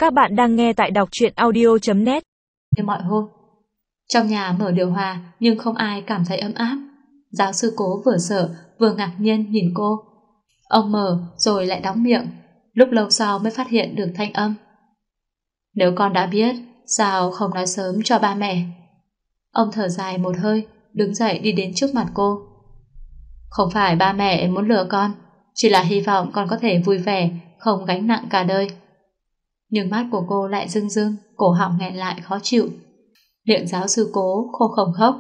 Các bạn đang nghe tại đọc truyện audio.net. Như mọi hôm, trong nhà mở điều hòa nhưng không ai cảm thấy ấm áp. Giáo sư Cố vừa sợ vừa ngạc nhiên nhìn cô. Ông mở rồi lại đóng miệng, lúc lâu sau mới phát hiện được thanh âm. Nếu con đã biết, sao không nói sớm cho ba mẹ? Ông thở dài một hơi, đứng dậy đi đến trước mặt cô. Không phải ba mẹ muốn lừa con, chỉ là hy vọng con có thể vui vẻ, không gánh nặng cả đời. Nhưng mắt của cô lại rưng rưng, cổ họng nghẹn lại khó chịu. Miệng giáo sư Cố khô khổng khốc.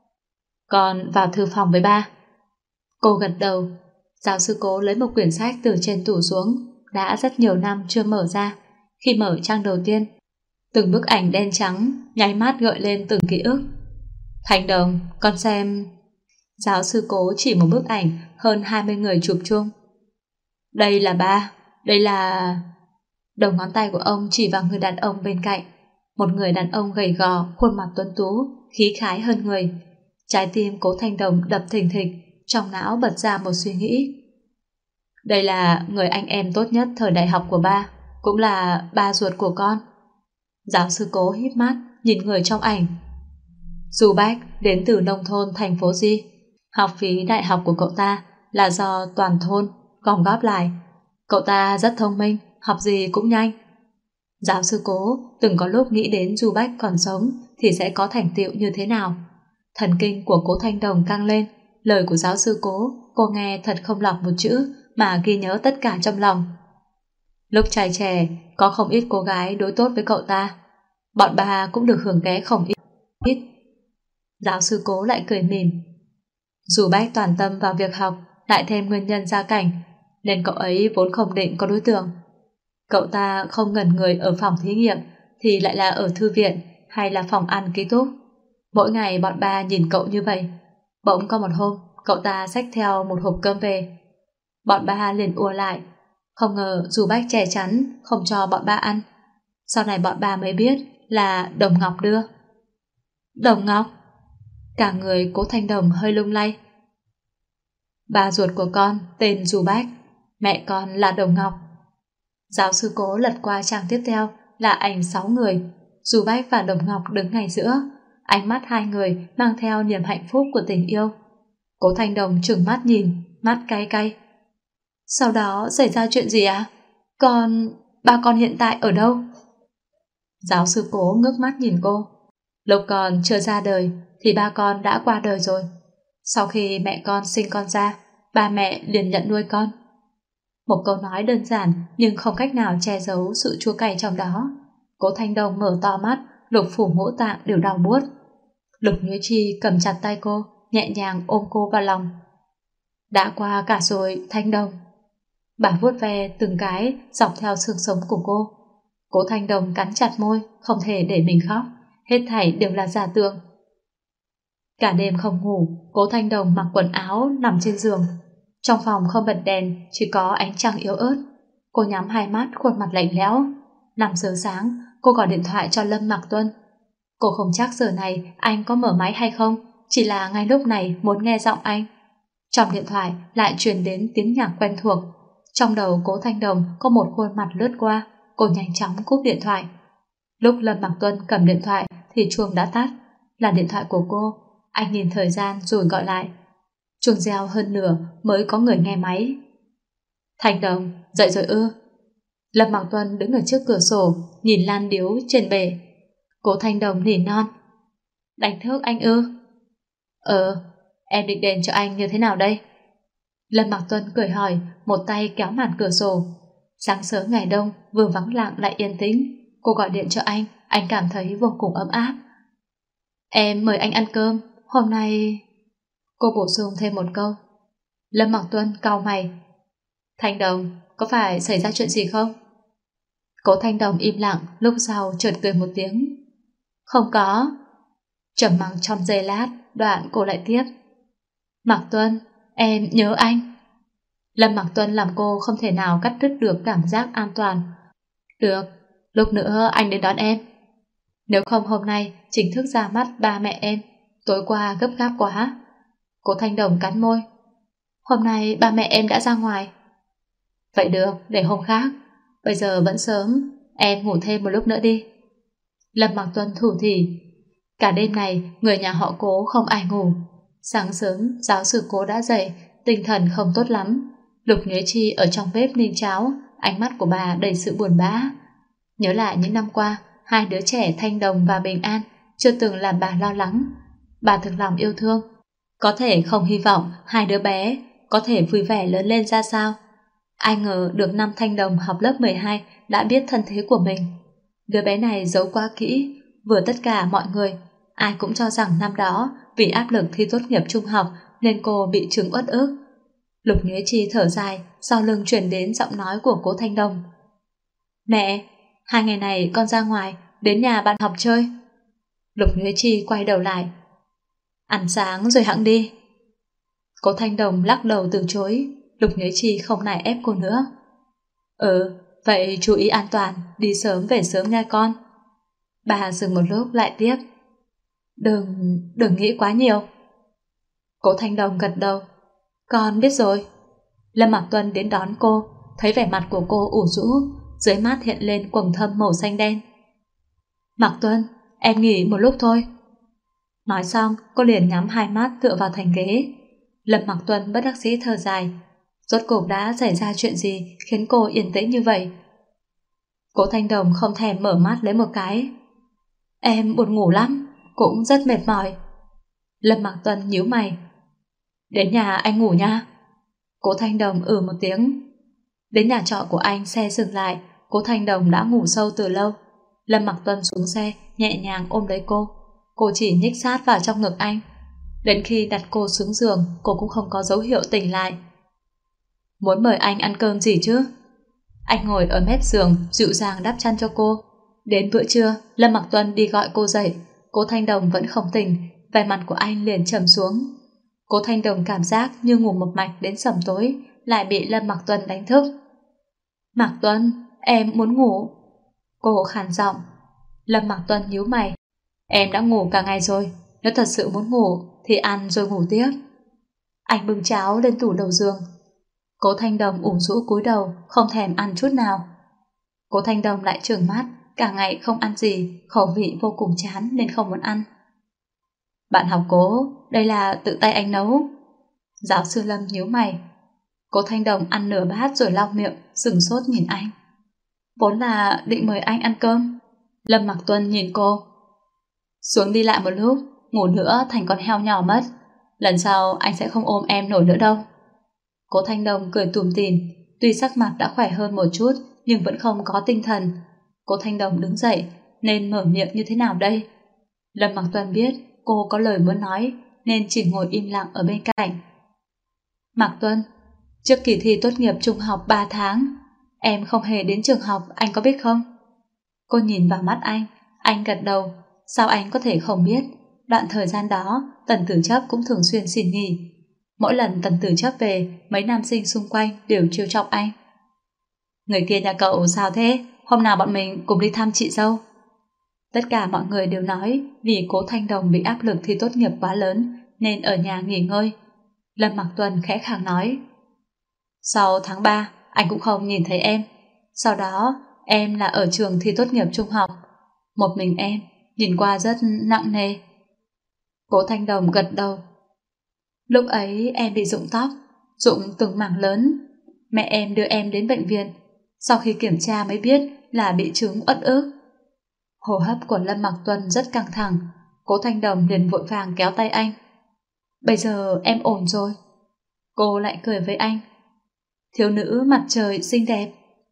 Con vào thư phòng với ba. Cô gật đầu. Giáo sư Cố lấy một quyển sách từ trên tủ xuống, đã rất nhiều năm chưa mở ra. Khi mở trang đầu tiên, từng bức ảnh đen trắng nháy mắt gợi lên từng ký ức. Thành Đồng, con xem. Giáo sư Cố chỉ một bức ảnh hơn 20 người chụp chung. Đây là ba, đây là... Đầu ngón tay của ông chỉ vào người đàn ông bên cạnh. Một người đàn ông gầy gò, khuôn mặt tuấn tú, khí khái hơn người. Trái tim Cố Thanh Đồng đập thình thịch, trong não bật ra một suy nghĩ. Đây là người anh em tốt nhất thời đại học của ba, cũng là ba ruột của con. Giáo sư Cố híp mắt nhìn người trong ảnh. Du Bách đến từ nông thôn thành phố Di. Học phí đại học của cậu ta là do toàn thôn gom góp lại. Cậu ta rất thông minh, học gì cũng nhanh. Giáo sư Cố từng có lúc nghĩ đến Du Bách còn sống thì sẽ có thành tựu như thế nào. Thần kinh của Cố Thanh Đồng căng lên. Lời của giáo sư Cố cô nghe thật không lọt một chữ mà ghi nhớ tất cả trong lòng. Lúc trai trẻ có không ít cô gái đối tốt với cậu ta. Bọn bà cũng được hưởng ké không ít. Giáo sư Cố lại cười mỉm. Du Bách toàn tâm vào việc học, lại thêm nguyên nhân gia cảnh, nên cậu ấy vốn không định có đối tượng. Cậu ta không ngẩn người ở phòng thí nghiệm thì lại là ở thư viện hay là phòng ăn ký túc. Mỗi ngày bọn ba nhìn cậu như vậy. Bỗng có một hôm cậu ta xách theo một hộp cơm về. Bọn ba liền ùa lại. Không ngờ Du Bách che chắn không cho bọn ba ăn. Sau này bọn ba mới biết là Đồng Ngọc đưa. Đồng Ngọc? Cả người Cố Thanh Đồng hơi lung lay. Ba ruột của con tên Du Bách, mẹ con là Đồng Ngọc. Giáo sư Cố lật qua trang tiếp theo là ảnh 6 người. Du Bách và Đồng Ngọc đứng ngay giữa. Ánh mắt hai người mang theo niềm hạnh phúc của tình yêu. Cố Thanh Đồng trừng mắt nhìn, mắt cay cay. Sau đó xảy ra chuyện gì à? Ba con hiện tại ở đâu? Giáo sư Cố ngước mắt nhìn cô. Lúc con chưa ra đời thì ba con đã qua đời rồi. Sau khi mẹ con sinh con ra, ba mẹ liền nhận nuôi con. Một câu nói đơn giản nhưng không cách nào che giấu sự chua cay trong đó. Cố Thanh Đồng mở to mắt, lục phủ ngũ tạng đều đau buốt. Lục Như Chi cầm chặt tay cô, nhẹ nhàng ôm cô vào lòng. Đã qua cả rồi, Thanh Đồng. Bà vuốt ve từng cái dọc theo xương sống của cô. Cố Thanh Đồng cắn chặt môi, không thể để mình khóc. Hết thảy đều là giả tưởng. Cả đêm không ngủ, Cố Thanh Đồng mặc quần áo nằm trên giường. Trong phòng không bật đèn, chỉ có ánh trăng yếu ớt. Cô nhắm hai mắt, khuôn mặt lạnh lẽo. 5 giờ sáng, cô gọi điện thoại cho Lâm Mạc Tuân. Cô không chắc giờ này anh có mở máy hay không, chỉ là ngay lúc này muốn nghe giọng anh. Trong điện thoại lại truyền đến tiếng nhạc quen thuộc. Trong đầu Cố Thanh Đồng có một khuôn mặt lướt qua. Cô nhanh chóng cúp điện thoại. Lúc Lâm Mạc Tuân cầm điện thoại thì chuông đã tắt. Là điện thoại của cô. Anh nhìn thời gian rồi gọi lại. Chuông reo hơn nửa mới có người nghe máy. Thanh Đồng, dậy rồi ư? Lâm Mạc Tuân đứng ở trước cửa sổ, nhìn lan điếu trên bể. Cố Thanh Đồng nỉ non. Đánh thức anh ư? Em định đền cho anh như thế nào đây? Lâm Mạc Tuân cười hỏi, một tay kéo màn cửa sổ. Sáng sớm ngày đông, vừa vắng lặng lại yên tĩnh. Cô gọi điện cho anh cảm thấy vô cùng ấm áp. Em mời anh ăn cơm, hôm nay... Cô bổ sung thêm một câu. Lâm Mạc Tuân cau mày. Thanh Đồng, có phải xảy ra chuyện gì không? Cố Thanh Đồng im lặng, lúc sau chợt cười một tiếng. Không có. Trầm mặc trong giây lát, đoạn cô lại tiếp. Mạc Tuân, em nhớ anh. Lâm Mạc Tuân làm cô không thể nào cắt đứt được cảm giác an toàn. Được, lúc nữa anh đến đón em. Nếu không hôm nay chính thức ra mắt ba mẹ em. Tối qua gấp gáp quá. Cố Thanh Đồng cắn môi. Hôm nay ba mẹ em đã ra ngoài. Vậy được, để hôm khác. Bây giờ vẫn sớm. em ngủ thêm một lúc nữa đi. Lâm Mặc Tuân thủ thỉ. Cả đêm này người nhà họ Cố không ai ngủ. Sáng sớm giáo sư Cố đã dậy, tinh thần không tốt lắm. Lục Nhuế Chi ở trong bếp ninh cháo, ánh mắt của bà đầy sự buồn bã. Nhớ lại những năm qua, hai đứa trẻ Thanh Đồng và Bình An chưa từng làm bà lo lắng. Bà thực lòng yêu thương, có thể không hy vọng hai đứa bé có thể vui vẻ lớn lên ra sao. Ai ngờ được năm Thanh Đồng học lớp 12 đã biết thân thế của mình. Đứa bé này giấu quá kỹ, vừa tất cả mọi người, ai cũng cho rằng năm đó vì áp lực thi tốt nghiệp trung học nên cô bị chứng uất ức. Lục Nhuế Chi thở dài, sau lưng truyền đến giọng nói của Cố Thanh Đồng. Mẹ, 2 ngày này con ra ngoài, đến nhà bạn học chơi. Lục Nhuế Chi quay đầu lại. Ăn sáng rồi hẵng đi. Cố Thanh Đồng lắc đầu từ chối. Lục Nhuế Chi không nài ép cô nữa. Vậy chú ý an toàn, đi sớm về sớm nha con. Bà dừng một lúc lại tiếp. Đừng nghĩ quá nhiều. Cố Thanh Đồng gật đầu. Con biết rồi. Lâm Mặc Tuân đến đón cô, thấy vẻ mặt của cô ủ rũ, dưới mắt hiện lên quầng thâm màu xanh đen. Mặc Tuân, em nghỉ một lúc thôi. Nói xong, cô liền nhắm hai mắt tựa vào thành ghế. Lâm Mặc Tuân bất đắc dĩ thở dài. Rốt cuộc đã xảy ra chuyện gì khiến cô yên tĩnh như vậy? Cố Thanh Đồng không thèm mở mắt lấy một cái. Em buồn ngủ lắm, cũng rất mệt mỏi. Lâm Mặc Tuân nhíu mày. Đến nhà anh ngủ nha. Cố Thanh Đồng một tiếng. Đến nhà trọ của anh, xe dừng lại. Cố Thanh Đồng đã ngủ sâu từ lâu. Lâm Mặc Tuân xuống xe, nhẹ nhàng ôm lấy cô. Cô chỉ nhích sát vào trong ngực anh. Đến khi đặt cô xuống giường, cô cũng không có dấu hiệu tỉnh lại. Muốn mời anh ăn cơm gì chứ? Anh ngồi ở mép giường, dịu dàng đắp chăn cho cô. Đến bữa trưa, Lâm Mặc Tuân đi gọi cô dậy. Cố Thanh Đồng vẫn không tỉnh, vẻ mặt của anh liền trầm xuống. Cố Thanh Đồng cảm giác như ngủ một mạch đến sầm tối, lại bị Lâm Mặc Tuân đánh thức. Mặc Tuân, em muốn ngủ. Cô khàn giọng. Lâm Mặc Tuân nhíu mày. Em đã ngủ cả ngày rồi, nếu thật sự muốn ngủ thì ăn rồi ngủ tiếp. Anh bưng cháo lên tủ đầu giường. Cố Thanh Đồng ủ rũ cúi đầu, không thèm ăn chút nào. Cố Thanh Đồng lại trừng mắt, cả ngày không ăn gì, khẩu vị vô cùng chán nên không muốn ăn. Bạn học Cố, đây là tự tay anh nấu. Giáo sư Lâm nhíu mày. Cố Thanh Đồng ăn nửa bát rồi lau miệng, sửng sốt nhìn anh. Vốn là định mời anh ăn cơm. Lâm Mặc Tuân nhìn cô. Xuống đi lại một lúc, ngủ nữa thành con heo nhỏ mất. Lần sau anh sẽ không ôm em nổi nữa đâu. Cố Thanh Đồng cười tủm tỉm, tuy sắc mặt đã khỏe hơn một chút nhưng vẫn không có tinh thần. Cố Thanh Đồng đứng dậy, nên mở miệng như thế nào đây? Lâm Mặc Tuân biết cô có lời muốn nói nên chỉ ngồi im lặng ở bên cạnh. Mặc Tuân, trước kỳ thi tốt nghiệp trung học 3 tháng, em không hề đến trường học, anh có biết không? Cô nhìn vào mắt anh gật đầu. Sao anh có thể không biết? Đoạn thời gian đó, Tần Tử Chấp cũng thường xuyên xin nghỉ. Mỗi lần Tần Tử Chấp về, mấy nam sinh xung quanh đều trêu chọc anh. Người kia nhà cậu sao thế? Hôm nào bọn mình cùng đi thăm chị dâu. Tất cả mọi người đều nói vì Cố Thanh Đồng bị áp lực thi tốt nghiệp quá lớn nên ở nhà nghỉ ngơi. Lâm Mặc Tuân khẽ khàng nói. Sau tháng 3, anh cũng không nhìn thấy em. Sau đó, em là ở trường thi tốt nghiệp trung học. Một mình em, nhìn qua rất nặng nề. Cố Thanh Đồng gật đầu. Lúc ấy em bị rụng tóc, rụng từng mảng lớn. Mẹ em đưa em đến bệnh viện. Sau khi kiểm tra mới biết là bị chứng uất ức. Hô hấp của Lâm Mặc Tuân rất căng thẳng. Cố Thanh Đồng liền vội vàng kéo tay anh. Bây giờ em ổn rồi. Cô lại cười với anh. Thiếu nữ mặt trời xinh đẹp.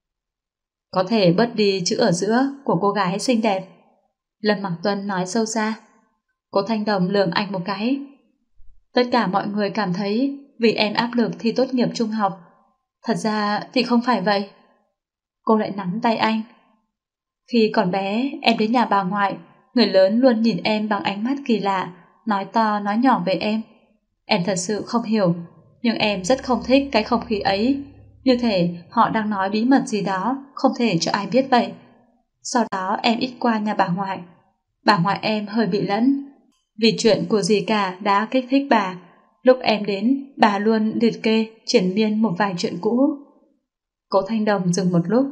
Có thể bớt đi chữ ở giữa của cô gái xinh đẹp. Lâm Mặc Tuân nói sâu xa. Cố Thanh Đồng lườm anh một cái. Tất cả mọi người cảm thấy vì em áp lực thi tốt nghiệp trung học. Thật ra thì không phải vậy. Cô lại nắm tay anh. Khi còn bé em đến nhà bà ngoại, người lớn luôn nhìn em bằng ánh mắt kỳ lạ, nói to nói nhỏ về em. Em thật sự không hiểu, nhưng em rất không thích cái không khí ấy. Như thể họ đang nói bí mật gì đó, không thể cho ai biết vậy. Sau đó em ít qua nhà bà ngoại. Bà ngoại em hơi bị lẫn. Vì chuyện của dì cả đã kích thích bà. Lúc em đến, bà luôn liệt kê triển miên một vài chuyện cũ. Cố Thanh Đồng dừng một lúc.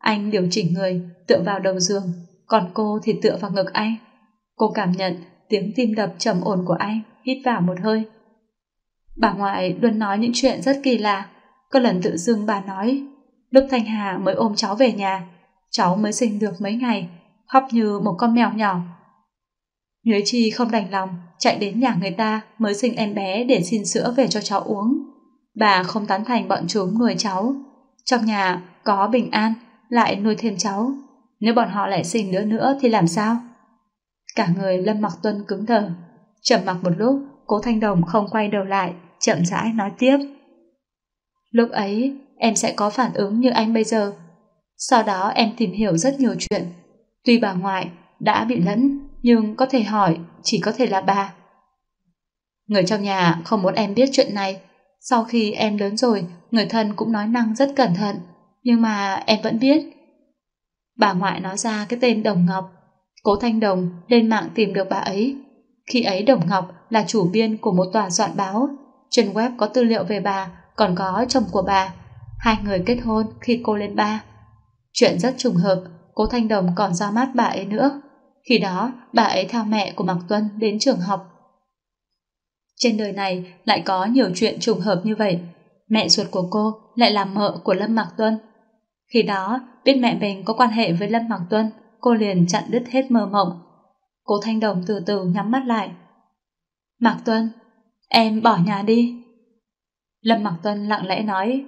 Anh điều chỉnh người, tựa vào đầu giường, còn cô thì tựa vào ngực anh. Cô cảm nhận tiếng tim đập trầm ổn của anh, hít vào một hơi. Bà ngoại luôn nói những chuyện rất kỳ lạ. Có lần tự dưng bà nói, lúc Thanh Hà mới ôm cháu về nhà, cháu mới sinh được mấy ngày, khóc như một con mèo nhỏ. Nhuế Chi không đành lòng, chạy đến nhà người ta mới sinh em bé để xin sữa về cho cháu uống. Bà không tán thành bọn chúng nuôi cháu. Trong nhà có bình an, lại nuôi thêm cháu. Nếu bọn họ lại sinh nữa thì làm sao? Cả người Lâm Mặc Tuân cứng đờ. Trầm mặc một lúc, Cố Thanh Đồng không quay đầu lại, chậm rãi nói tiếp. Lúc ấy em sẽ có phản ứng như anh bây giờ. Sau đó em tìm hiểu rất nhiều chuyện. Tuy bà ngoại đã bị lẫn, nhưng có thể hỏi chỉ có thể là bà. Người trong nhà không muốn em biết chuyện này. Sau khi em lớn rồi, người thân cũng nói năng rất cẩn thận, nhưng mà em vẫn biết. Bà ngoại nói ra cái tên Đồng Ngọc. Cố Thanh Đồng lên mạng tìm được bà ấy. Khi ấy Đồng Ngọc là chủ biên của một tòa soạn báo. Trên web có tư liệu về bà, còn có chồng của bà. Hai người kết hôn khi cô lên 3. Chuyện rất trùng hợp, Cố Thanh Đồng còn ra mắt bà ấy nữa. Khi đó bà ấy theo mẹ của Mạc Tuân đến trường học. Trên đời này lại có nhiều chuyện trùng hợp như vậy. Mẹ ruột của cô lại là mợ của Lâm Mạc Tuân. Khi đó biết mẹ mình có quan hệ với Lâm Mạc Tuân, cô liền chặn đứt hết mơ mộng. Cố Thanh Đồng từ từ nhắm mắt lại. Mạc Tuân, em bỏ nhà đi. Lâm Mạc Tuân lặng lẽ nói.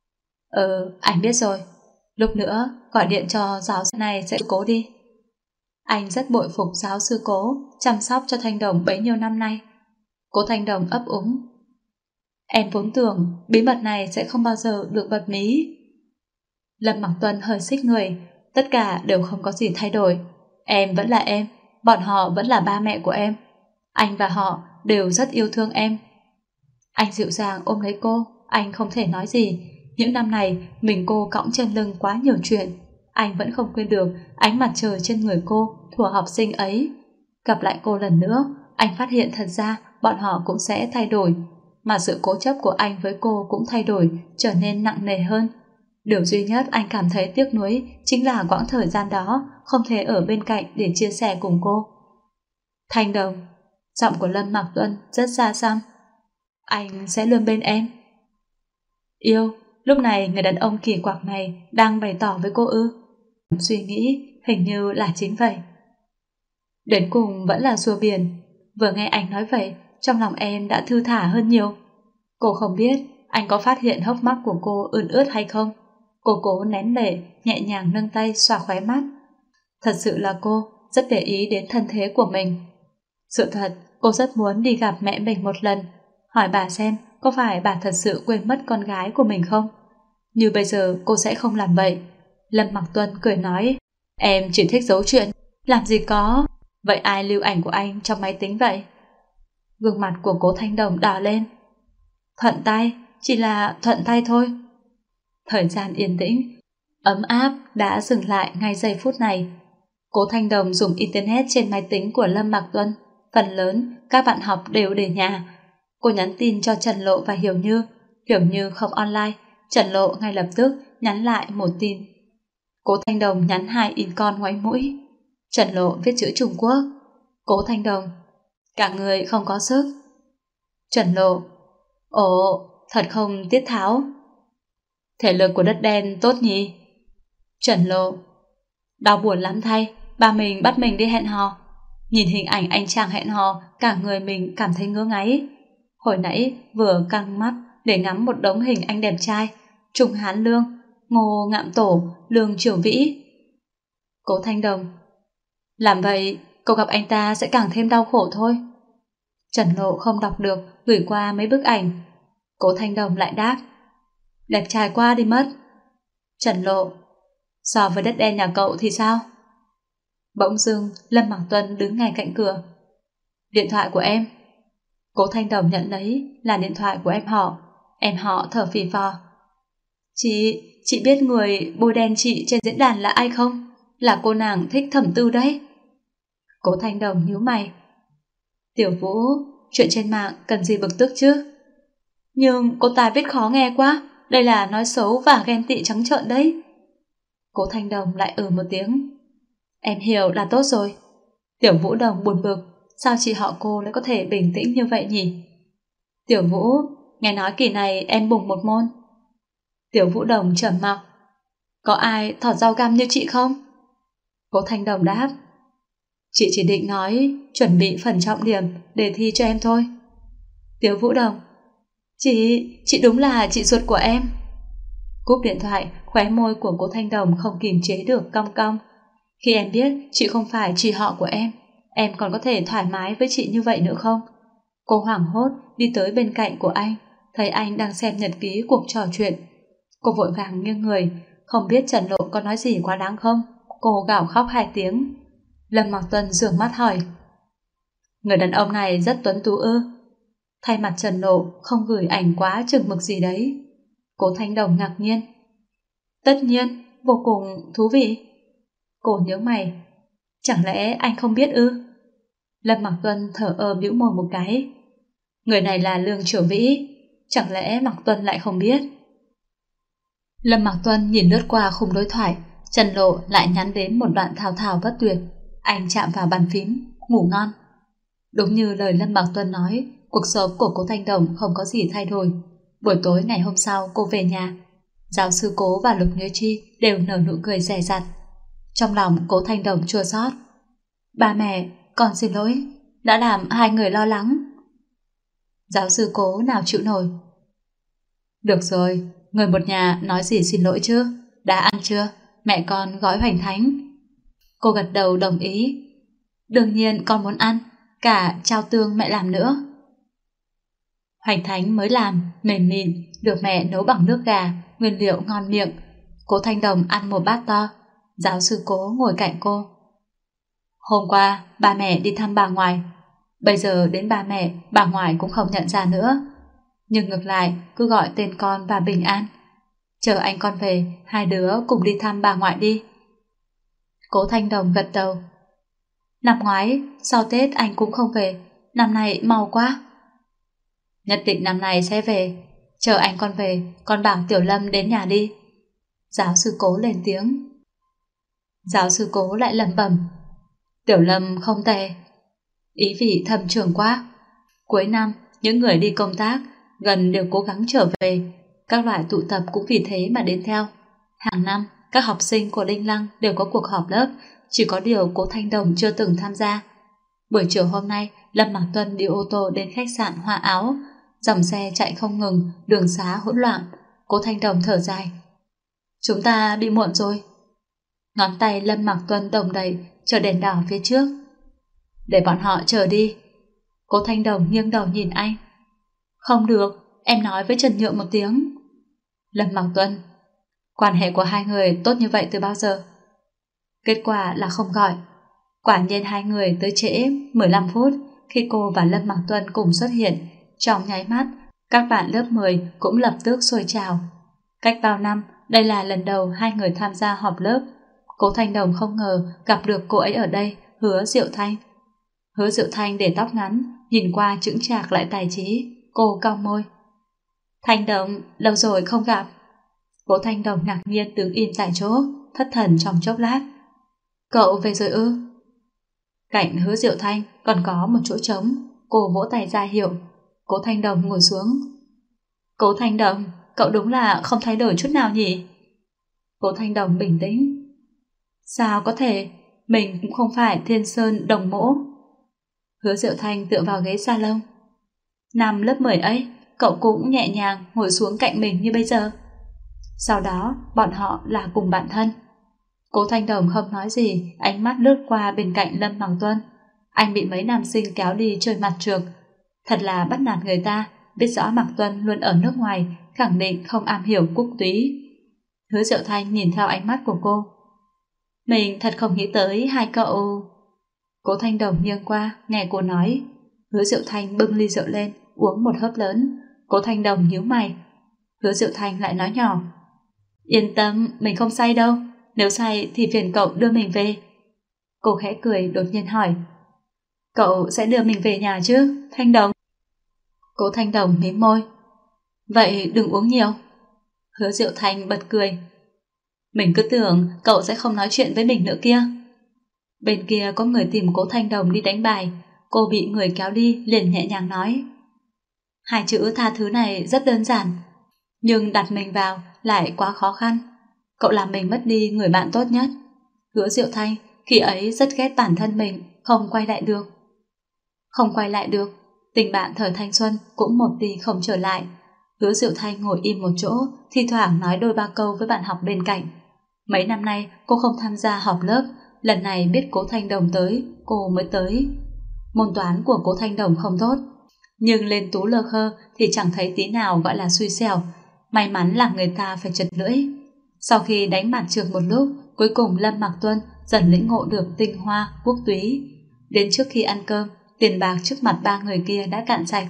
Anh biết rồi. Lúc nữa gọi điện cho giáo sư này sẽ Cố đi. Anh rất bội phục giáo sư Cố chăm sóc cho Thanh Đồng bấy nhiêu năm nay. Cố Thanh Đồng ấp úng. Em vốn tưởng bí mật này sẽ không bao giờ được bật mí. Lâm Mạc Tuân hơi xích người. Tất cả đều không có gì thay đổi. Em vẫn là em, bọn họ vẫn là ba mẹ của em. Anh và họ đều rất yêu thương em. Anh dịu dàng ôm lấy cô. Anh không thể nói gì. Những năm này mình cô cõng trên lưng quá nhiều chuyện. Anh vẫn không quên được ánh mặt trời trên người cô thuở học sinh ấy. Gặp lại cô lần nữa, anh phát hiện thật ra bọn họ cũng sẽ thay đổi. Mà sự cố chấp của anh với cô cũng thay đổi, trở nên nặng nề hơn. Điều duy nhất anh cảm thấy tiếc nuối chính là quãng thời gian đó không thể ở bên cạnh để chia sẻ cùng cô. Thanh Đồng, giọng của Lâm Mạc Tuân rất xa xăm. Anh sẽ luôn bên em. Yêu, lúc này người đàn ông kỳ quặc này đang bày tỏ với cô ư? Suy nghĩ hình như là chính vậy. Đến cùng vẫn là rùa biển. Vừa nghe anh nói vậy, trong lòng em đã thư thả hơn nhiều. Cô không biết anh có phát hiện hốc mắt của cô ươn ướt hay không. Cô cố nén lệ, nhẹ nhàng nâng tay xoa khóe mắt. Thật sự là cô rất để ý đến thân thế của mình. Sự thật, cô rất muốn đi gặp mẹ mình một lần, hỏi bà xem có phải bà thật sự quên mất con gái của mình không. Như bây giờ cô sẽ không làm vậy. Lâm Mạc Tuân cười nói, em chỉ thích giấu chuyện, làm gì có. Vậy ai lưu ảnh của anh trong máy tính vậy? Gương mặt của Cố Thanh Đồng đỏ lên. Thuận tay, chỉ là thuận tay thôi. Thời gian yên tĩnh, ấm áp đã dừng lại ngay giây phút này. Cố Thanh Đồng dùng internet trên máy tính của Lâm Mạc Tuân. Phần lớn các bạn học đều để nhà. Cô nhắn tin cho Trần Lộ và Hiểu Như không online. Trần Lộ ngay lập tức nhắn lại một tin. Cố Thanh Đồng nhắn 2 icon ngoáy mũi. Trần Lộ viết chữ Trung Quốc. Cố Thanh Đồng, cả người không có sức. Trần Lộ, ồ, thật không tiết tháo. Thể lực của đất đen tốt nhỉ? Trần Lộ, đau buồn lắm thay, ba mình bắt mình đi hẹn hò. Nhìn hình ảnh anh chàng hẹn hò, cả người mình cảm thấy ngứa ngáy. Hồi nãy vừa căng mắt để ngắm một đống hình anh đẹp trai, Trung Hán Lương, Ngô Ngạm Tổ, Lương Triều Vĩ. Cố Thanh Đồng, làm vậy cậu gặp anh ta sẽ càng thêm đau khổ thôi. Trần Lộ không đọc được, gửi qua mấy bức ảnh. Cố Thanh Đồng lại đáp, đẹp trai quá đi mất. Trần Lộ, so với đất đen nhà cậu thì sao? Bỗng dưng Lâm Mạc Tuân đứng ngay cạnh cửa. Điện thoại của em. Cố Thanh Đồng nhận lấy là điện thoại của em họ. Em họ thở phì phò. Chị biết người bôi đen chị trên diễn đàn là ai không? Là cô nàng thích Thẩm Tư đấy. Cố Thanh Đồng nhíu mày. Tiểu Vũ, chuyện trên mạng cần gì bực tức chứ? Nhưng cô ta viết khó nghe quá. Đây là nói xấu và ghen tị trắng trợn đấy. Cố Thanh Đồng lại một tiếng. Em hiểu là tốt rồi. Tiểu Vũ Đồng buồn bực, sao chị họ Cô lại có thể bình tĩnh như vậy nhỉ? Tiểu Vũ, nghe nói kỳ này em bùng một môn. Tiểu Vũ Đồng trầm mặc. Có ai thọt rau găm như chị không? Cố Thanh Đồng đáp. Chị chỉ định nói chuẩn bị phần trọng điểm để thi cho em thôi. Tiểu Vũ Đồng. Chị đúng là chị ruột của em. Cúp điện thoại, khóe môi của Cố Thanh Đồng không kiềm chế được cong cong. Khi em biết chị không phải chị họ của em còn có thể thoải mái với chị như vậy nữa không? Cô hoảng hốt đi tới bên cạnh của anh, thấy anh đang xem nhật ký cuộc trò chuyện. Cô vội vàng nghiêng người, không biết Trần Lộ có nói gì quá đáng không? Cô gào khóc 2 tiếng. Lâm Mặc Tuân giương mắt hỏi. Người đàn ông này rất tuấn tú ư? Thay mặt Trần Lộ không gửi ảnh quá chừng mực gì đấy. Cố Thanh Đồng ngạc nhiên. Tất nhiên, vô cùng thú vị. Cô nhớ mày. Chẳng lẽ anh không biết ư? Lâm Mặc Tuân thở bĩu môi một cái. Người này là Lương Triều Vĩ, chẳng lẽ Mặc Tuân lại không biết? Lâm Mặc Tuân nhìn lướt qua khung đối thoại, Trần Lộ lại nhắn đến một đoạn thao thao bất tuyệt. Anh chạm vào bàn phím, ngủ ngon. Đúng như lời Lâm Mặc Tuân nói, cuộc sống của Cố Thanh Đồng không có gì thay đổi. Buổi tối ngày hôm sau cô về nhà, giáo sư Cố và Lục Như Chi đều nở nụ cười dè dặt. Trong lòng Cố Thanh Đồng chua xót. Ba mẹ, con xin lỗi, đã làm hai người lo lắng. Giáo sư Cố nào chịu nổi. Được rồi, người một nhà nói gì xin lỗi chứ? Đã ăn chưa? Mẹ con gói hoành thánh. Cô gật đầu đồng ý. Đương nhiên con muốn ăn, cả chao tương mẹ làm nữa. Hoành thánh mới làm, mềm mịn, được mẹ nấu bằng nước gà, nguyên liệu ngon miệng. Cố Thanh Đồng ăn một bát to. Giáo sư Cố ngồi cạnh cô. Hôm qua ba mẹ đi thăm bà ngoại, bây giờ đến ba mẹ, bà ngoại cũng không nhận ra nữa. Nhưng ngược lại cứ gọi tên con và bình an. Chờ anh con về, hai đứa cùng đi thăm bà ngoại đi. Cố Thanh Đồng gật đầu. Năm ngoái sau Tết anh cũng không về, năm nay mau quá. Nhất định năm nay sẽ về. Chờ anh con về, con bảo Tiểu Lâm đến nhà đi. Giáo sư Cố lên tiếng. Giáo sư Cố lại lẩm bẩm. Tiểu Lâm không tệ. Ý vị thầm trường quá. Cuối năm, những người đi công tác gần đều cố gắng trở về. Các loại tụ tập cũng vì thế mà đến theo. Hàng năm, các học sinh của Linh Lăng đều có cuộc họp lớp, chỉ có điều Cố Thanh Đồng chưa từng tham gia. Buổi chiều hôm nay, Lâm Mặc Tuân đi ô tô đến khách sạn Hoa Áo. Dòng xe chạy không ngừng, đường xá hỗn loạn. Cố Thanh Đồng thở dài. Chúng ta bị muộn rồi. Ngón tay Lâm Mặc Tuân đồng đẩy, chờ đèn đỏ phía trước. Để bọn họ chờ đi. Cố Thanh Đồng nghiêng đầu nhìn anh. Không được, em nói với Trần Nhượng một tiếng. Lâm Mặc Tuân. Quan hệ của hai người tốt như vậy từ bao giờ? Kết quả là không gọi. Quả nhiên hai người tới trễ 15 phút. Khi cô và Lâm Mặc Tuân cùng xuất hiện, trong nháy mắt, các bạn lớp 10 cũng lập tức sôi trào. Cách bao năm, đây là lần đầu hai người tham gia họp lớp. Cố Thanh Đồng không ngờ gặp được cô ấy ở đây, Hứa Diệu Thanh. Hứa Diệu Thanh để tóc ngắn, nhìn qua chững chạc lại tài trí. Cô cau môi. Thanh Đồng, lâu rồi không gặp. Cố Thanh Đồng ngạc nhiên đứng im tại chỗ, thất thần trong chốc lát. Cậu về rồi ư? Cạnh Hứa Diệu Thanh còn có một chỗ trống. Cô vỗ tay ra hiệu. Cố Thanh Đồng ngồi xuống. Cố Thanh Đồng, cậu đúng là không thay đổi chút nào nhỉ? Cố Thanh Đồng bình tĩnh. Sao có thể? Mình cũng không phải Thiên Sơn Đồng Mỗ. Hứa Diệu Thanh tựa vào ghế salon. Năm lớp 10 ấy, cậu cũng nhẹ nhàng ngồi xuống cạnh mình như bây giờ. Sau đó, bọn họ là cùng bạn thân. Cố Thanh Đồng không nói gì, ánh mắt lướt qua bên cạnh Lâm Mặc Tuân. Anh bị mấy nam sinh kéo đi chơi mặt trược. Thật là bắt nạt người ta, biết rõ Mặc Tuân luôn ở nước ngoài, khẳng định không am hiểu quốc túy. Hứa Diệu Thanh nhìn theo ánh mắt của cô. Mình thật không nghĩ tới hai cậu... Cố Thanh Đồng nghiêng qua, nghe cô nói. Hứa Diệu Thanh bưng ly rượu lên, uống một hớp lớn. Cố Thanh Đồng nhíu mày. Hứa Diệu Thanh lại nói nhỏ. Yên tâm, mình không say đâu. Nếu say thì phiền cậu đưa mình về. Cô khẽ cười đột nhiên hỏi. Cậu sẽ đưa mình về nhà chứ, Thanh Đồng? Cố Thanh Đồng mím môi. Vậy đừng uống nhiều. Hứa Diệu Thanh bật cười. Mình cứ tưởng cậu sẽ không nói chuyện với mình nữa kia. Bên kia có người tìm Cố Thanh Đồng đi đánh bài. Cô bị người kéo đi liền nhẹ nhàng nói: hai chữ tha thứ này rất đơn giản, nhưng đặt mình vào lại quá khó khăn. Cậu làm mình mất đi người bạn tốt nhất. Hứa Diệu Thanh khi ấy rất ghét bản thân mình không quay lại được. Không quay lại được, tình bạn thời thanh xuân cũng một đi không trở lại. Hứa Diệu Thanh ngồi im một chỗ, thi thoảng nói đôi ba câu với bạn học bên cạnh. Mấy năm nay cô không tham gia họp lớp, lần này biết Cố Thanh Đồng tới, cô mới tới. Môn toán của Cố Thanh Đồng không tốt, nhưng lên tú lơ khơ thì chẳng thấy tí nào gọi là xui xẻo. May mắn là người ta phải chật lưỡi. Sau khi đánh mặt trượt một lúc, cuối cùng Lâm Mạc Tuân dần lĩnh ngộ được tinh hoa quốc túy. Đến trước khi ăn cơm, tiền bạc trước mặt ba người kia đã cạn sạch.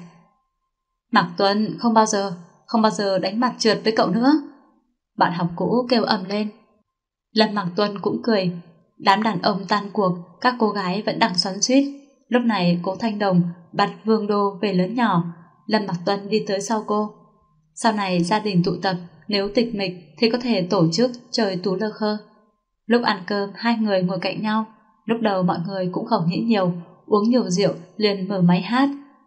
Mạc Tuân không bao giờ đánh mặt trượt với cậu nữa. Bạn học cũ kêu ầm lên. Lâm Mạc Tuân cũng cười. Đám đàn ông tan cuộc, các cô gái vẫn đang xoắn xuýt. Lúc này Cố Thanh Đồng bắt Vương Đô về lớn nhỏ. Lâm Mạc Tuân đi tới sau cô. Sau này gia đình tụ tập, nếu tịch mịch thì có thể tổ chức chơi tú lơ khơ. Lúc ăn cơm hai người ngồi cạnh nhau. Lúc đầu mọi người cũng không nghĩ nhiều, uống nhiều rượu liền mở máy hát.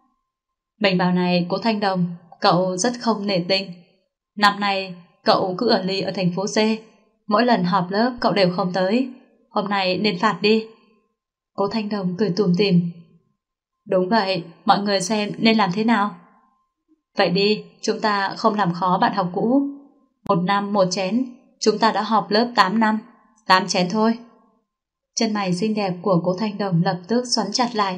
Mình bảo này Cố Thanh Đồng, cậu rất không nể tình. Năm nay cậu cứ ở lì ở thành phố C, mỗi lần họp lớp cậu đều không tới. Hôm nay nên phạt đi. Cố Thanh Đồng cười tủm tỉm. Đúng vậy, mọi người xem nên làm thế nào. Vậy đi, chúng ta không làm khó bạn học cũ. 1 năm 1 chén, chúng ta đã họp lớp 8 năm, 8 chén thôi. Chân mày xinh đẹp của Cố Thanh Đồng lập tức xoắn chặt lại.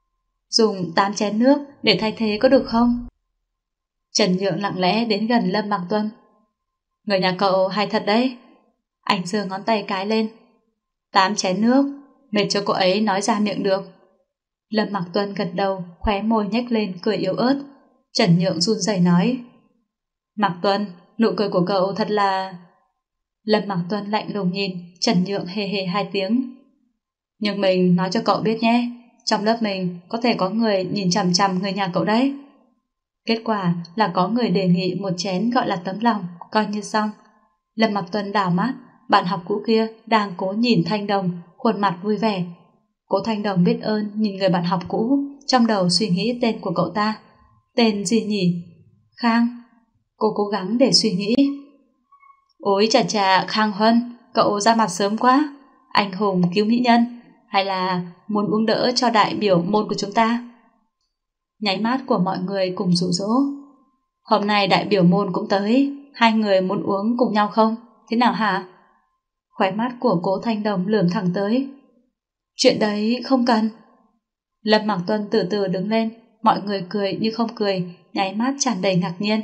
Dùng 8 chén nước để thay thế có được không? Trần Nhượng lặng lẽ đến gần Lâm Mạc Tuân. Người nhà cậu hay thật đấy. Anh giơ ngón tay cái lên. 8 chén nước, mệt cho cô ấy nói ra miệng được. Lâm Mạc Tuân gật đầu, khóe môi nhếch lên cười yếu ớt. Trần Nhượng run rẩy nói: Mạc Tuân, nụ cười của cậu thật là... Lâm Mạc Tuân lạnh lùng nhìn Trần Nhượng hề hề 2 tiếng. Nhưng mình nói cho cậu biết nhé, trong lớp mình có thể có người nhìn chằm chằm người nhà cậu đấy. Kết quả là có người đề nghị 1 chén gọi là tấm lòng, coi như xong. Lâm Mạc Tuân đảo mắt, bạn học cũ kia đang cố nhìn Thanh Đồng, khuôn mặt vui vẻ. Cố Thanh Đồng biết ơn nhìn người bạn học cũ, trong đầu suy nghĩ tên của cậu ta. Tên gì nhỉ? Khang. Cô cố gắng để suy nghĩ. Ôi chà chà, Khang Huân, cậu ra mặt sớm quá. Anh hùng cứu mỹ nhân, hay là muốn uống đỡ cho đại biểu môn của chúng ta? Nháy mắt của mọi người cùng dụ dỗ. Hôm nay đại biểu môn cũng tới, hai người muốn uống cùng nhau không? Thế nào hả? Khóe mắt của Cố Thanh Đồng lườm thẳng tới. Chuyện đấy không cần. Lâm Mạc Tuân từ từ đứng lên, mọi người cười như không cười, nháy mắt tràn đầy ngạc nhiên.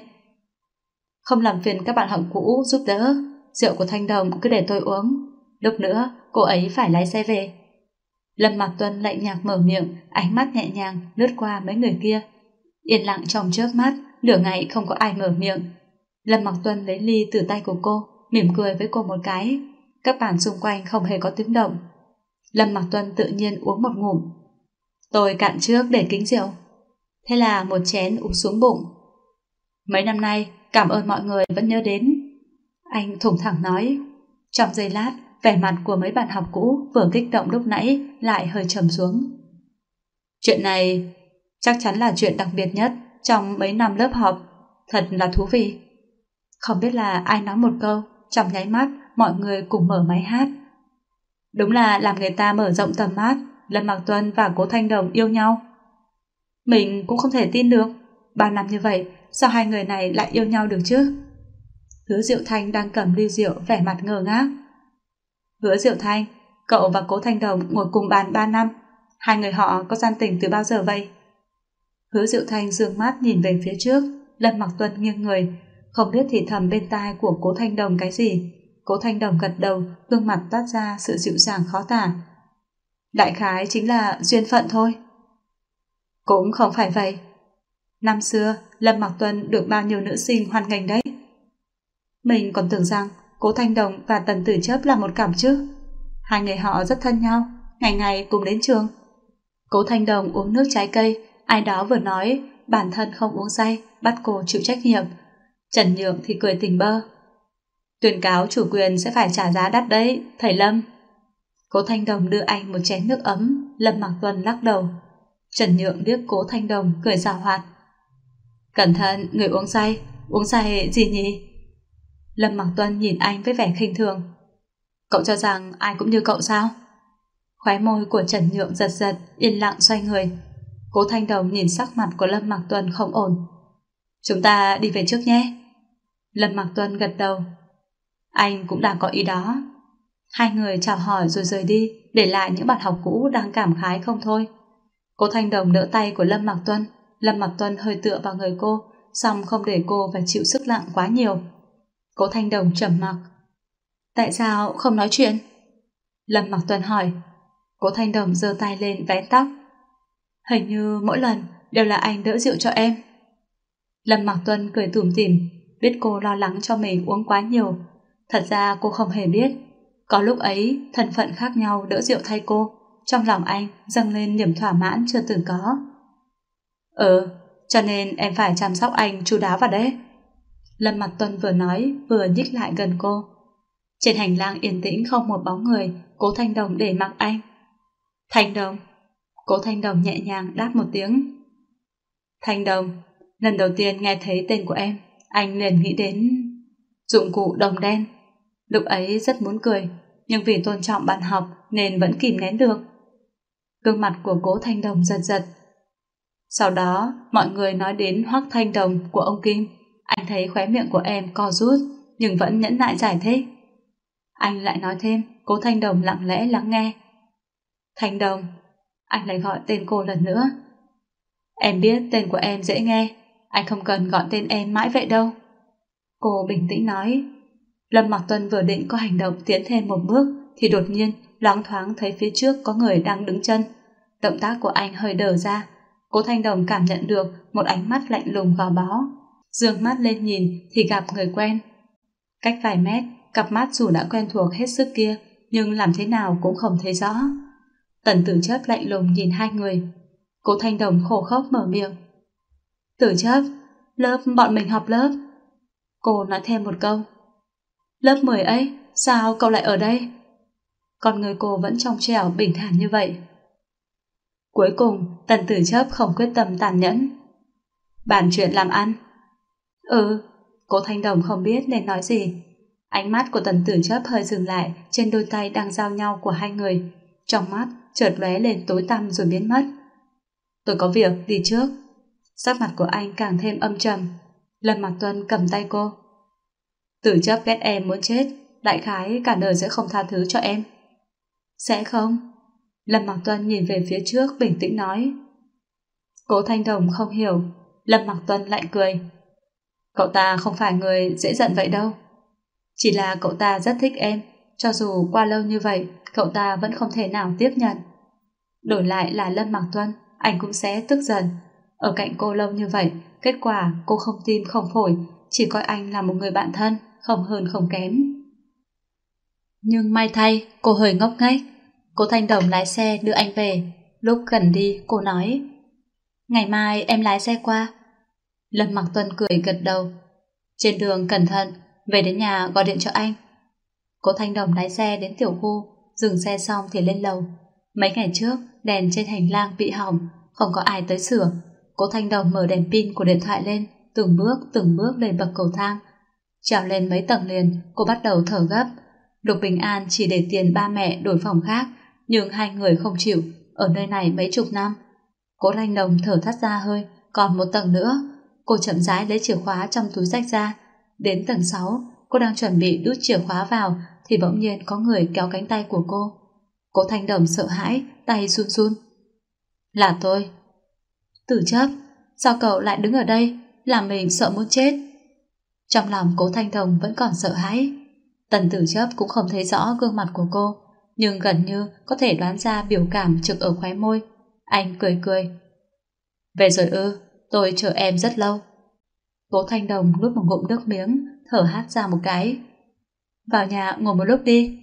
Không làm phiền các bạn học cũ giúp đỡ, rượu của Thanh Đồng cứ để tôi uống, lúc nữa cô ấy phải lái xe về. Lâm Mạc Tuân lạnh nhạt mở miệng, ánh mắt nhẹ nhàng lướt qua mấy người kia. Yên lặng trong chớp mắt, nửa ngày không có ai mở miệng. Lâm Mạc Tuân lấy ly từ tay của cô, mỉm cười với cô một cái. Các bạn xung quanh không hề có tiếng động. Lâm Mạc Tuân tự nhiên uống một ngụm. Tôi cạn trước để kính rượu. Thế là 1 chén uống xuống bụng. Mấy năm nay cảm ơn mọi người vẫn nhớ đến. Anh thủng thẳng nói. Trong giây lát, vẻ mặt của mấy bạn học cũ vừa kích động lúc nãy lại hơi trầm xuống. Chuyện này chắc chắn là chuyện đặc biệt nhất trong mấy năm lớp học. Thật là thú vị. Không biết là ai nói một câu, trong nháy mắt mọi người cùng mở máy hát. Đúng là làm người ta mở rộng tầm mắt. Lâm Mạc Tuân và Cố Thanh Đồng yêu nhau. Mình cũng không thể tin được, 3 năm như vậy sao hai người này lại yêu nhau được chứ? Hứa Diệu Thanh đang cầm ly rượu vẻ mặt ngơ ngác. Hứa Diệu Thanh, cậu và Cố Thanh Đồng ngồi cùng bàn 3 năm, hai người họ có gian tình từ bao giờ vậy? Hứa Diệu Thanh dương mắt nhìn về phía trước. Lâm Mạc Tuân nghiêng người, không biết thì thầm bên tai của Cố Thanh Đồng cái gì. Cố Thanh Đồng gật đầu, gương mặt toát ra sự dịu dàng khó tả. Đại khái chính là duyên phận thôi. Cũng không phải vậy. Năm xưa Lâm Mạc Tuân được bao nhiêu nữ sinh hoan nghênh đấy. Mình còn tưởng rằng Cố Thanh Đồng và Tần Tử Chấp là một cặp chứ. Hai người họ rất thân nhau, ngày ngày cùng đến trường. Cố Thanh Đồng uống nước trái cây, ai đó vừa nói bản thân không uống say, bắt cô chịu trách nhiệm. Trần Nhượng thì cười tỉnh bơ. Tuyên cáo chủ quyền sẽ phải trả giá đắt đấy, thầy Lâm. Cố Thanh Đồng đưa anh một chén nước ấm. Lâm Mặc Tuân lắc đầu. Trần Nhượng liếc Cố Thanh Đồng cười giảo hoạt. Cẩn thận, người uống say gì nhỉ? Lâm Mặc Tuân nhìn anh với vẻ khinh thường. Cậu cho rằng ai cũng như cậu sao? Khóe môi của Trần Nhượng giật giật, yên lặng xoay người. Cố Thanh Đồng nhìn sắc mặt của Lâm Mặc Tuân không ổn. Chúng ta đi về trước nhé. Lâm Mặc Tuân gật đầu. Anh cũng đang có ý đó. Hai người chào hỏi rồi rời đi, để lại những bạn học cũ đang cảm khái không thôi. Cố Thanh Đồng đỡ tay của Lâm Mặc Tuân. Lâm Mặc Tuân hơi tựa vào người cô, song không để cô phải chịu sức nặng quá nhiều. Cố Thanh Đồng trầm mặc. Tại sao không nói chuyện? Lâm Mặc Tuân hỏi. Cố Thanh Đồng giơ tay lên vén tóc. Hình như mỗi lần đều là anh đỡ rượu cho em. Lâm Mặc Tuân cười tủm tỉm, biết cô lo lắng cho mình uống quá nhiều. Thật ra cô không hề biết. Có lúc ấy thân phận khác nhau đỡ rượu thay cô, trong lòng anh dâng lên niềm thỏa mãn chưa từng có. Cho nên em phải chăm sóc anh chu đáo vào đấy. Lâm Mặc Tuân vừa nói vừa nhích lại gần cô. Trên hành lang yên tĩnh không một bóng người. Cố Thanh Đồng để mặc anh. Thanh Đồng. Cố Thanh Đồng nhẹ nhàng đáp một tiếng. Thanh Đồng. Lần đầu tiên nghe thấy tên của em, anh liền nghĩ đến dụng cụ đồng đen. Lúc ấy rất muốn cười, nhưng vì tôn trọng bạn học nên vẫn kìm nén được. Gương mặt của Cố Thanh Đồng giật giật. Sau đó mọi người nói đến Hoắc Thanh Đồng của ông Kim. Anh thấy khóe miệng của em co rút, nhưng vẫn nhẫn nại giải thích. Anh lại nói thêm. Cố Thanh Đồng lặng lẽ lắng nghe. Thanh Đồng. Anh lại gọi tên cô lần nữa. Em biết tên của em dễ nghe, anh không cần gọi tên em mãi vậy đâu. Cô bình tĩnh nói. Lâm Mặc Tuân vừa định có hành động tiến thêm một bước thì đột nhiên loáng thoáng thấy phía trước có người đang đứng chân. Động tác của anh hơi đờ ra. Cố Thanh Đồng cảm nhận được một ánh mắt lạnh lùng gò bó. Dương mắt lên nhìn thì gặp người quen. Cách vài mét, cặp mắt dù đã quen thuộc hết sức kia, nhưng làm thế nào cũng không thấy rõ. Tần Tử Chấp lạnh lùng nhìn hai người. Cố Thanh Đồng khổ khóc mở miệng. Tử Chấp, lớp bọn mình học lớp. Cô nói thêm một câu. Lớp 10 ấy, sao cậu lại ở đây? Con người cô vẫn trong trẻo bình thản như vậy. Cuối cùng, Tần Tử Chấp không quyết tâm tàn nhẫn. Bàn chuyện làm ăn. Cố Thanh Đồng không biết nên nói gì. Ánh mắt của Tần Tử Chấp hơi dừng lại trên đôi tay đang giao nhau của hai người. Trong mắt chợt lóe lên tối tăm rồi biến mất. Tôi có việc đi trước. Sắc mặt của anh càng thêm âm trầm. Lâm Mặc Tuân cầm tay cô. Tử Chấp ghét em muốn chết, đại khái cả đời sẽ không tha thứ cho em. Sẽ không? Lâm Mặc Tuân nhìn về phía trước bình tĩnh nói. Cố Thanh Đồng không hiểu. Lâm Mặc Tuân lại cười. Cậu ta không phải người dễ giận vậy đâu. Chỉ là cậu ta rất thích em, cho dù qua lâu như vậy cậu ta vẫn không thể nào tiếp nhận. Đổi lại là Lâm Mặc Tuân, anh cũng sẽ tức giận. Ở cạnh cô lâu như vậy, kết quả cô không tim không phổi, chỉ coi anh là một người bạn thân, không hơn không kém. Nhưng may thay, cô hơi ngốc nghếch. Cố Thanh Đồng lái xe đưa anh về. Lúc gần đi, cô nói. Ngày mai em lái xe qua. Lâm Mặc Tuân cười gật đầu. Trên đường cẩn thận, về đến nhà gọi điện cho anh. Cố Thanh Đồng lái xe đến tiểu khu, dừng xe xong thì lên lầu. Mấy ngày trước, đèn trên hành lang bị hỏng, không có ai tới sửa. Cố Thanh Đồng mở đèn pin của điện thoại lên, từng bước lên bậc cầu thang. Trèo lên mấy tầng liền, cô bắt đầu thở gấp. Lục Bình An chỉ để tiền ba mẹ đổi phòng khác, nhưng hai người không chịu, ở nơi này mấy chục năm. Cố Thanh Đồng thở thắt ra hơi, còn một tầng nữa. Cô chậm rãi lấy chìa khóa trong túi xách ra. Đến tầng 6, cô đang chuẩn bị đút chìa khóa vào thì bỗng nhiên có người kéo cánh tay của cô. Cố Thanh Đồng sợ hãi, tay run run. Là tôi. Tử Chấp, sao cậu lại đứng ở đây, làm mình sợ muốn chết? Trong lòng Cố Thanh Đồng vẫn còn sợ hãi. Tần Tử Chấp cũng không thấy rõ gương mặt của cô, nhưng gần như có thể đoán ra biểu cảm trực ở khóe môi. Anh cười cười. Về rồi ư, tôi chờ em rất lâu. Cố Thanh Đồng nuốt một ngụm nước miếng, thở hắt ra một cái. Vào nhà ngồi một lúc đi.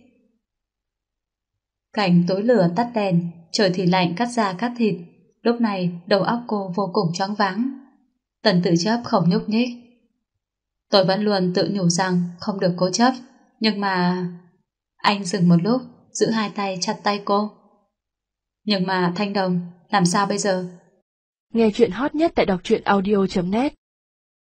Cảnh tối lửa tắt đèn, trời thì lạnh cắt da cắt thịt. Lúc này đầu óc cô vô cùng choáng váng. Tần Tử Chấp không nhúc nhích. Tôi vẫn luôn tự nhủ rằng không được cố chấp, Nhưng mà... Anh dừng một lúc, giữ hai tay chặt tay cô. Nhưng mà Thanh Đồng, làm sao bây giờ? Nghe chuyện hot nhất tại đọc truyện audio.net